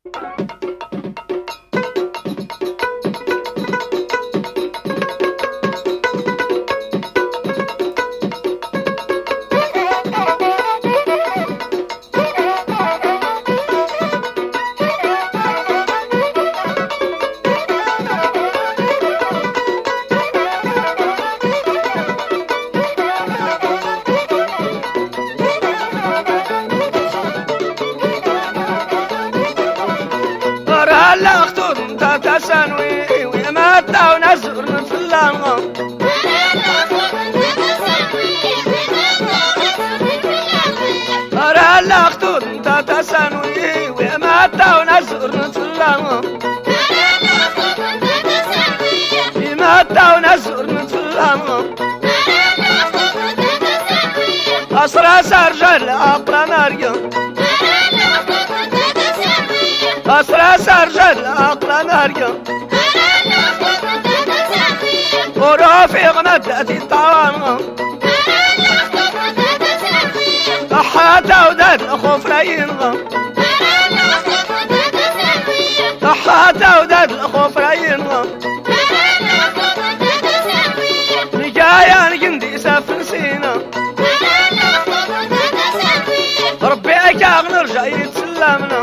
هلا اختو انت تسانوي ويا ما تا ونزر في اللامغه هلا اختو انت تسانوي ويا ما تا ونزر في اللامغه ما تا ونزر في اللامغه أسرى سرجل أقرأ مريم أسرى سرجل أقرأ مريم ورافق مدتي الطعام حتى وداد الخفرين حتى وداد الخفرين نجايا نجندي سفن سينا ربي أكاغ نرجع يتسلمنا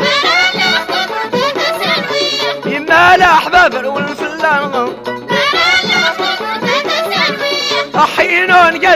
يما الأحباب الأول في اللامغة أحينون